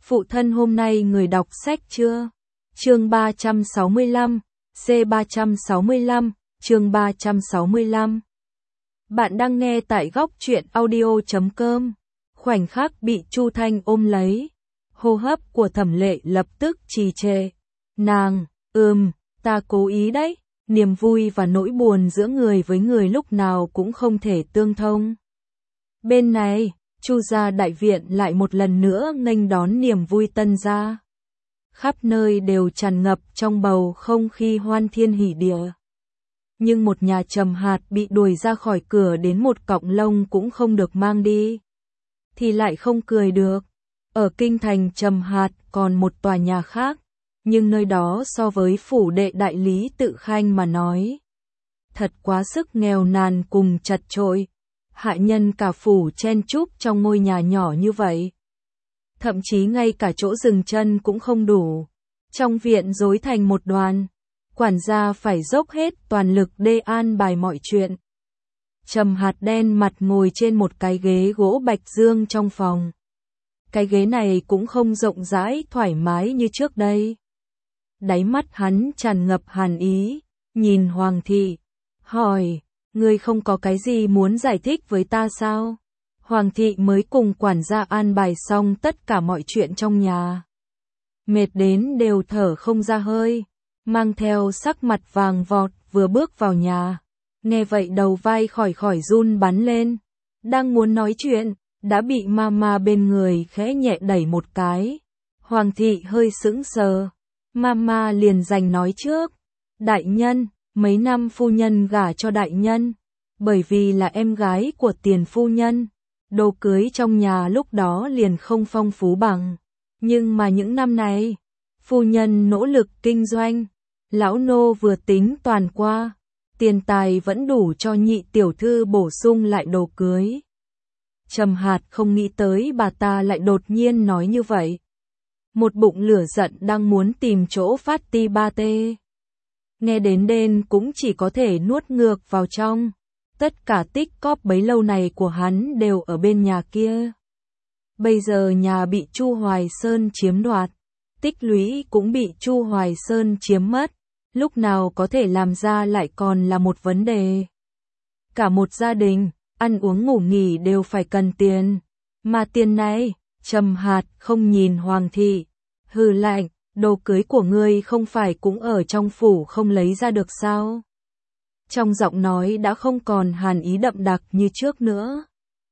Phụ thân hôm nay người đọc sách chưa? Chương 365, C365, chương 365. Bạn đang nghe tại góc truyện audio.com. Khoảnh khắc bị Chu Thanh ôm lấy, hô hấp của Thẩm Lệ lập tức trì trệ. Nàng, ta cố ý đấy. Niềm vui và nỗi buồn giữa người với người lúc nào cũng không thể tương thông. Bên này, Chu gia đại viện lại một lần nữa nghênh đón niềm vui tân gia. Khắp nơi đều tràn ngập trong bầu không khí hoan thiên hỉ địa. Nhưng một nhà Trầm Hạt bị đuổi ra khỏi cửa đến một cọng lông cũng không được mang đi. Thì lại không cười được. Ở kinh thành Trầm Hạt còn một tòa nhà khác. Nhưng nơi đó so với phủ đệ đại lý Tự Khanh mà nói, thật quá sức nghèo nàn cùng chật chội. Hạ nhân cả phủ chen chúc trong ngôi nhà nhỏ như vậy. Thậm chí ngay cả chỗ dừng chân cũng không đủ. Trong viện rối thành một đoàn. Quản gia phải dốc hết toàn lực để an bài mọi chuyện. Trầm Hạt đen mặt ngồi trên một cái ghế gỗ bạch dương trong phòng. Cái ghế này cũng không rộng rãi thoải mái như trước đây. Đáy mắt hắn tràn ngập hàn ý, nhìn Hoàng thị, hỏi, ngươi không có cái gì muốn giải thích với ta sao? Hoàng thị mới cùng quản gia an bài xong tất cả mọi chuyện trong nhà. Mệt đến đều thở không ra hơi, mang theo sắc mặt vàng vọt vừa bước vào nhà. Nghe vậy đầu vai khỏi run bắn lên, đang muốn nói chuyện, đã bị mama bên người khẽ nhẹ đẩy một cái. Hoàng thị hơi sững sờ. Mama liền giành nói trước, đại nhân, mấy năm phu nhân gả cho đại nhân, bởi vì là em gái của tiền phu nhân, đồ cưới trong nhà lúc đó liền không phong phú bằng. Nhưng mà những năm này, phu nhân nỗ lực kinh doanh, lão nô vừa tính toàn qua, tiền tài vẫn đủ cho nhị tiểu thư bổ sung lại đồ cưới. Trầm Hạt không nghĩ tới bà ta lại đột nhiên nói như vậy. Một bụng lửa giận đang muốn tìm chỗ phát ti ba tê. Nghe đến đên cũng chỉ có thể nuốt ngược vào trong. Tất cả tích cóp bấy lâu này của hắn đều ở bên nhà kia. Bây giờ nhà bị Chu Hoài Sơn chiếm đoạt. Tích lũy cũng bị Chu Hoài Sơn chiếm mất. Lúc nào có thể làm ra lại còn là một vấn đề. Cả một gia đình, ăn uống ngủ nghỉ đều phải cần tiền. Mà tiền này, Trầm Hạt không nhìn Hoàng thị, hừ lạnh, đồ cưới của ngươi không phải cũng ở trong phủ không lấy ra được sao? Trong giọng nói đã không còn hàn ý đậm đặc như trước nữa.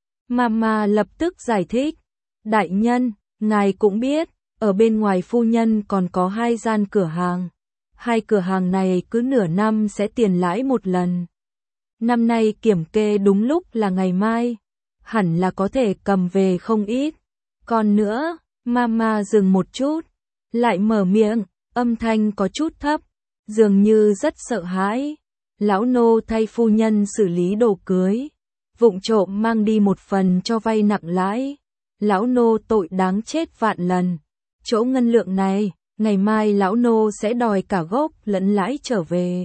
Mama lập tức giải thích, đại nhân, ngài cũng biết, ở bên ngoài phu nhân còn có 2 gian cửa hàng. 2 cửa hàng này cứ nửa năm sẽ tiền lãi một lần. Năm nay kiểm kê đúng lúc là ngày mai, hẳn là có thể cầm về không ít. Còn nữa, mama dừng một chút, lại mở miệng, âm thanh có chút thấp, dường như rất sợ hãi. Lão nô thay phu nhân xử lý đồ cưới, vụng trộm mang đi một phần cho vay nặng lãi. Lão nô tội đáng chết vạn lần. Chỗ ngân lượng này, ngày mai lão nô sẽ đòi cả gốc lẫn lãi trở về.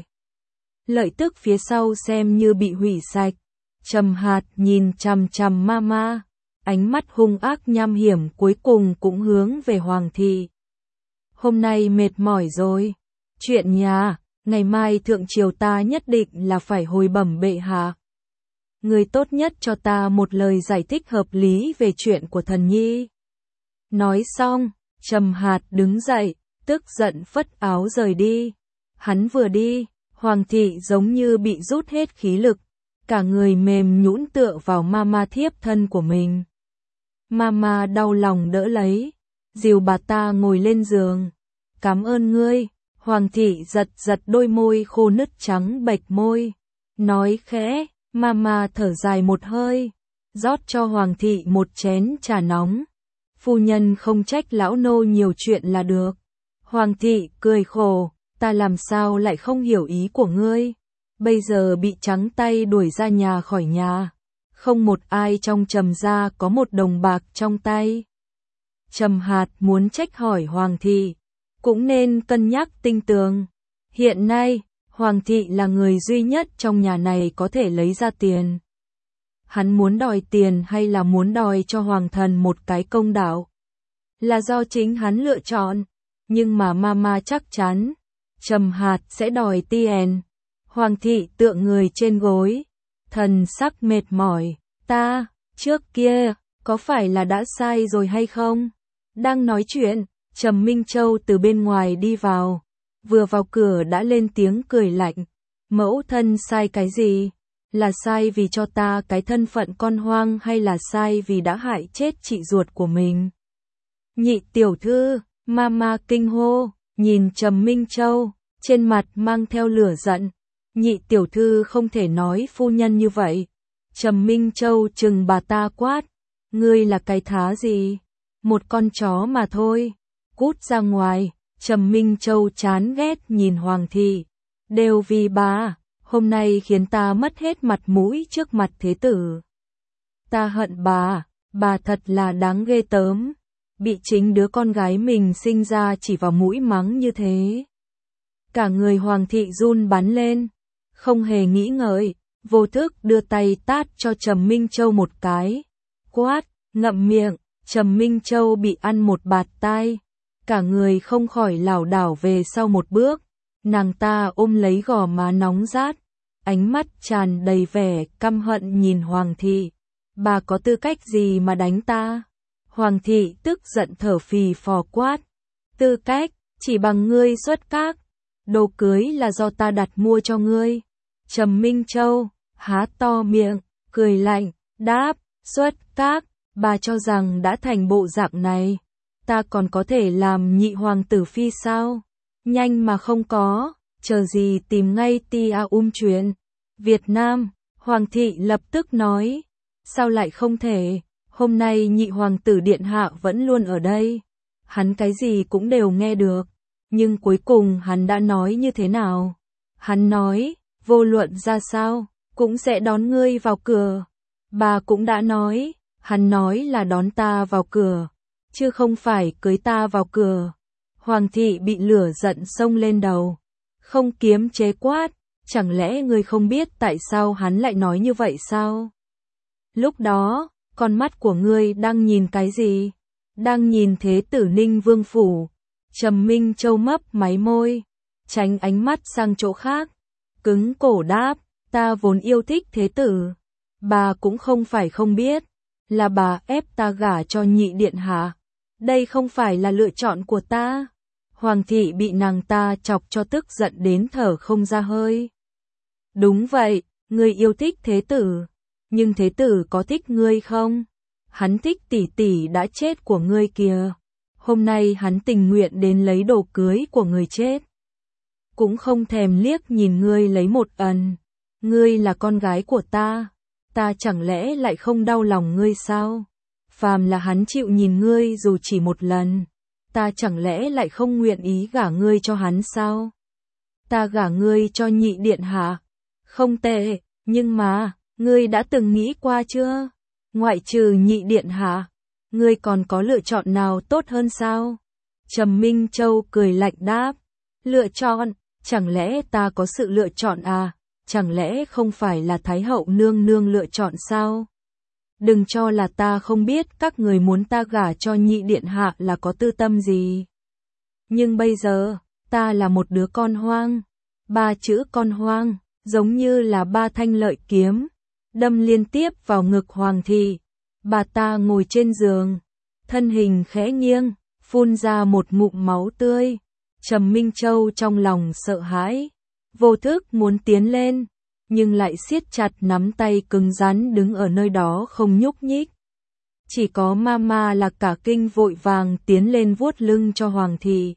Lợi tức phía sau xem như bị hủy sạch. Trầm Hạt nhìn chằm chằm mama, ánh mắt hung ác nham hiểm cuối cùng cũng hướng về Hoàng thị. Hôm nay mệt mỏi rồi. Chuyện nhà, ngày mai thượng triều ta nhất định là phải hồi bẩm bệ hạ. Người tốt nhất cho ta một lời giải thích hợp lý về chuyện của thần nhi. Nói xong, Trầm Hạt đứng dậy, tức giận phất áo rời đi. Hắn vừa đi, Hoàng thị giống như bị rút hết khí lực, cả người mềm nhũn tựa vào mama thiếp thân của mình. Mama đau lòng đỡ lấy, dìu bà ta ngồi lên giường. Cảm ơn ngươi. Hoàng thị giật đôi môi khô nứt trắng bệch môi, nói khẽ. Mama thở dài một hơi, rót cho Hoàng thị một chén trà nóng. Phu nhân không trách lão nô nhiều chuyện là được. Hoàng thị cười khổ, ta làm sao lại không hiểu ý của ngươi. Bây giờ bị trắng tay đuổi ra nhà khỏi nhà, không một ai trong Trầm gia có một đồng bạc trong tay. Trầm Hạt muốn trách hỏi Hoàng thị, cũng nên cân nhắc tinh tường. Hiện nay, Hoàng thị là người duy nhất trong nhà này có thể lấy ra tiền. Hắn muốn đòi tiền hay là muốn đòi cho Hoàng thần một cái công đạo? là do chính hắn lựa chọn, nhưng mà mama chắc chắn, Trầm Hạt sẽ đòi tiền. Hoàng thị tựa người trên gối, thần sắc mệt mỏi, ta, trước kia, có phải là đã sai rồi hay không? Đang nói chuyện, Trầm Minh Châu từ bên ngoài đi vào, vừa vào cửa đã lên tiếng cười lạnh, mẫu thân sai cái gì? Là sai vì cho ta cái thân phận con hoang hay là sai vì đã hại chết chị ruột của mình? Nhị tiểu thư, mama kinh hô, nhìn Trầm Minh Châu, trên mặt mang theo lửa giận. Nhị tiểu thư không thể nói phu nhân như vậy. Trầm Minh Châu trừng bà ta quát, ngươi là cái thá gì? Một con chó mà thôi. Cút ra ngoài. Trầm Minh Châu chán ghét nhìn Hoàng thị. Đều vì bà, hôm nay khiến ta mất hết mặt mũi trước mặt thế tử. Ta hận bà thật là đáng ghê tởm. Bị chính đứa con gái mình sinh ra chỉ vào mũi mắng như thế. Cả người Hoàng thị run bắn lên, không hề nghĩ ngợi, vô thức đưa tay tát cho Trầm Minh Châu một cái. Quát, ngậm miệng. Trầm Minh Châu bị ăn một bạt tai, cả người không khỏi lảo đảo về sau một bước. Nàng ta ôm lấy gò má nóng rát, ánh mắt tràn đầy vẻ căm hận nhìn Hoàng thị. Bà có tư cách gì mà đánh ta? Hoàng thị tức giận thở phì phò quát. Tư cách, chỉ bằng ngươi xuất các. Đồ cưới là do ta đặt mua cho ngươi. Trầm Minh Châu há to miệng, cười lạnh, đáp, xuất các, bà cho rằng đã thành bộ dạng này, ta còn có thể làm nhị hoàng tử phi sao? Nhanh mà không có, chờ gì tìm ngay tia chuyện. Việt Nam, Hoàng thị lập tức nói, sao lại không thể, hôm nay nhị hoàng tử điện hạ vẫn luôn ở đây, hắn cái gì cũng đều nghe được, nhưng cuối cùng hắn đã nói như thế nào? Hắn nói, vô luận ra sao, cũng sẽ đón ngươi vào cửa. Bà cũng đã nói, hắn nói là đón ta vào cửa, chứ không phải cưới ta vào cửa. Hoàng thị bị lửa giận xông lên đầu, không kiềm chế quát, chẳng lẽ ngươi không biết tại sao hắn lại nói như vậy sao? Lúc đó, con mắt của ngươi đang nhìn cái gì? Đang nhìn thế tử Ninh Vương phủ. Trầm Minh Châu mấp máy môi, tránh ánh mắt sang chỗ khác, cứng cổ đáp, ta vốn yêu thích thế tử. Bà cũng không phải không biết, là bà ép ta gả cho nhị điện hạ. Đây không phải là lựa chọn của ta. Hoàng thị bị nàng ta chọc cho tức giận đến thở không ra hơi. Đúng vậy, ngươi yêu thích thế tử, nhưng thế tử có thích ngươi không? Hắn thích tỷ tỷ đã chết của ngươi kìa. Hôm nay hắn tình nguyện đến lấy đồ cưới của người chết, cũng không thèm liếc nhìn ngươi lấy một ẩn. Ngươi là con gái của ta chẳng lẽ lại không đau lòng ngươi sao? Phàm là hắn chịu nhìn ngươi dù chỉ một lần, ta chẳng lẽ lại không nguyện ý gả ngươi cho hắn sao? Ta gả ngươi cho nhị điện hạ, không tệ, nhưng mà, ngươi đã từng nghĩ qua chưa? Ngoại trừ nhị điện hạ, ngươi còn có lựa chọn nào tốt hơn sao? Trầm Minh Châu cười lạnh đáp, lựa chọn, chẳng lẽ ta có sự lựa chọn à? Chẳng lẽ không phải là Thái hậu nương nương lựa chọn sao? Đừng cho là ta không biết các người muốn ta gả cho nhị điện hạ là có tư tâm gì. Nhưng bây giờ, ta là một đứa con hoang. 3 chữ con hoang, giống như là 3 thanh lợi kiếm, đâm liên tiếp vào ngực Hoàng thị. Bà ta ngồi trên giường, thân hình khẽ nghiêng, phun ra một ngụm máu tươi. Trầm Minh Châu trong lòng sợ hãi, vô thức muốn tiến lên, nhưng lại siết chặt nắm tay cứng rắn đứng ở nơi đó không nhúc nhích. Chỉ có mama là cả kinh vội vàng tiến lên vuốt lưng cho Hoàng thị.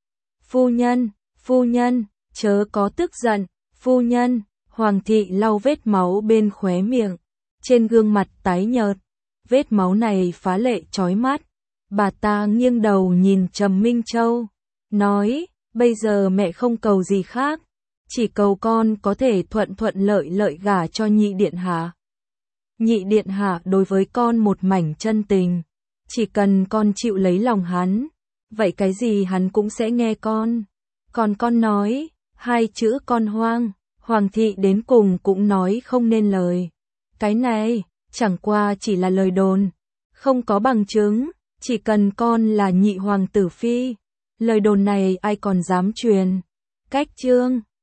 Phu nhân, chớ có tức giận, phu nhân. Hoàng thị lau vết máu bên khóe miệng, trên gương mặt tái nhợt, vết máu này phá lệ chói mắt. Bà ta nghiêng đầu nhìn Trầm Minh Châu, nói, bây giờ mẹ không cầu gì khác, chỉ cầu con có thể thuận lợi gả cho nhị điện hạ. Nhị điện hạ đối với con một mảnh chân tình, chỉ cần con chịu lấy lòng hắn, vậy cái gì hắn cũng sẽ nghe con. Còn con nói, 2 chữ con hoang, Hoàng thị đến cùng cũng nói không nên lời. Cái này, chẳng qua chỉ là lời đồn, không có bằng chứng. Chỉ cần con là nhị hoàng tử phi, lời đồn này ai còn dám truyền. Cách chương